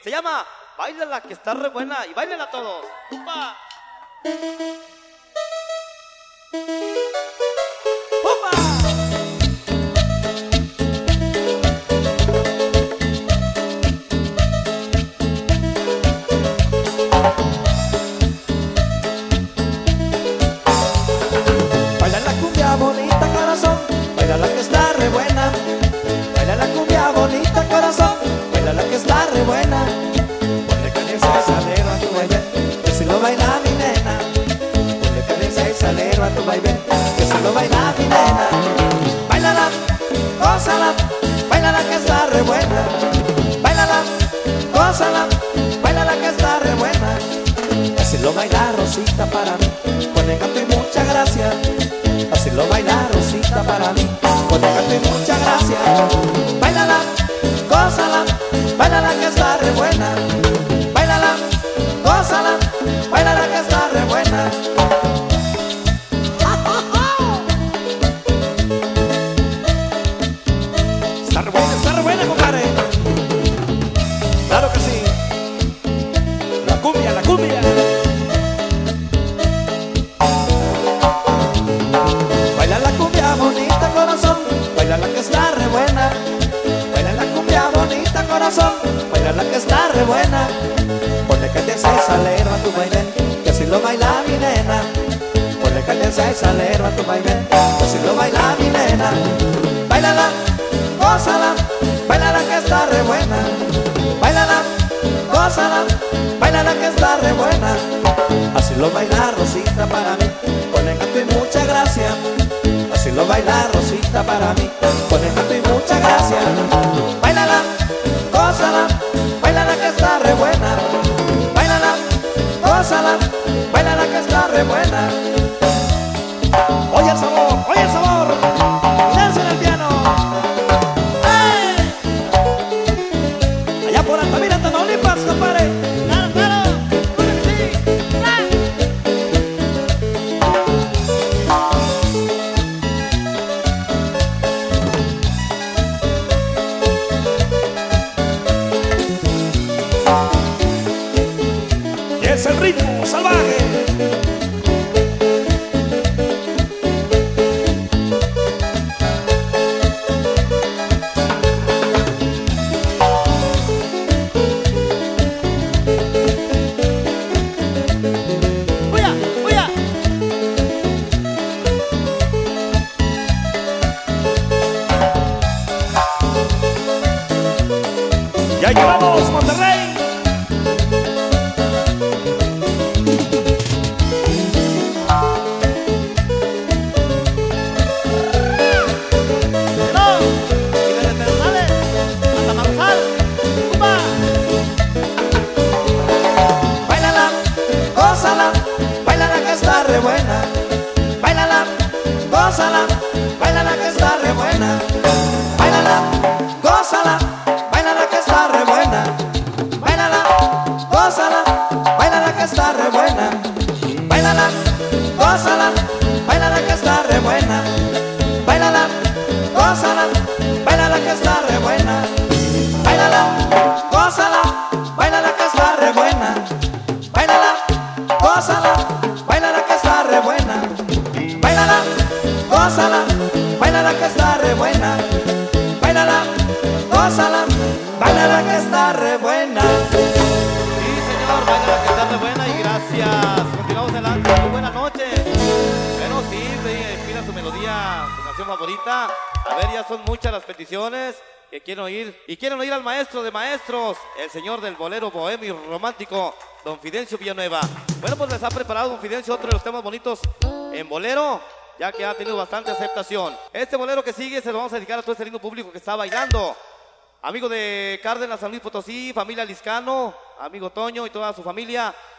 Se llama Báilala que está re buena y báilenla todos. ¡Upa! ¡Upa! Baila la cumbia bonita, corazón, baila la que está re buena. Baila la cumbia bonita, corazón, baila la que está re buena. Ponle cadencia y salero a tu baile, que si lo baila mi nena. Ponle cadencia y salero a tu baile, que si lo baila mi nena. Bailala, gózala, baila la que está re buena. Bailala, gózala, baila la que está re buena. Así lo baila Rosita para mí, con encanto y mucha gracia. Así lo baila Rosita para mí, con encanto y mucha gracia. Báilala, gózala, bailala que está re buena. Báilala, gózala, bailala que está re buena. Está re buena, compadre. Claro que sí. La cumbia, la cumbia. Baila la cumbia bonita, corazón, baila la que está re buena. Baila la cumbia bonita, corazón, baila la que está re buena. Ponle cadencia y salero a tu baile, que así lo baila mi nena. Ponle cadencia y salero a tu baile, que así lo baila mi nena. Bailala, gózala, baila la que está re buena. Bailala, gózala, baila la que está re buena. Así lo baila Rosita para mí, con encanto y mucha gracia. Así lo baila Rosita para mí, con encanto y mucha gracia. Bailala, gózala, baila la que está re buena. Bailala, gózala, baila la que está re buena. Oye el sabor, oye el sabor, danza en el piano. ¡Hey! Allá por Altamira, Tamaulipas, compadre. ¡Claro, claro! ¡Claro que sí! Y es el ritmo salvaje. ¡Uya! ¡Uya! Ya llegamos, Monterrey. ¡No! Y desde Pedernales hasta Marujal. ¡Upa! Bailala, gózala, baila la que está re buena. Bailala, gózala, baila la que está re buena. Bailala, gózala, baila la que está re buena. Bailala, gózala, baila la que está re buena. Bailala, gózala, baila la que está re buena. Bailala, gózala, baila la que está re buena. Bailala, gózala, baila la que está re buena. Bailala, gózala, baila la que está re buena. Bailala, gózala, baila la que está re buena. Bailala, gózala, baila la que está re buena. Sí, señor, baila que está re buena y gracias. Continuamos adelante. Muy buenas noches. Bueno, sí, pida su melodía, su canción favorita. A ver, ya son muchas las peticiones que quieren oír. Y quieren oír al maestro de maestros, el señor del bolero bohemio y romántico, don Fidencio Villanueva. Bueno, pues les ha preparado don Fidencio otro de los temas bonitos en bolero, ya que ha tenido bastante aceptación. Este bolero que sigue se lo vamos a dedicar a todo este lindo público que está bailando. Amigo de Cárdenas, San Luis Potosí, familia Liscano, amigo Toño y toda su familia.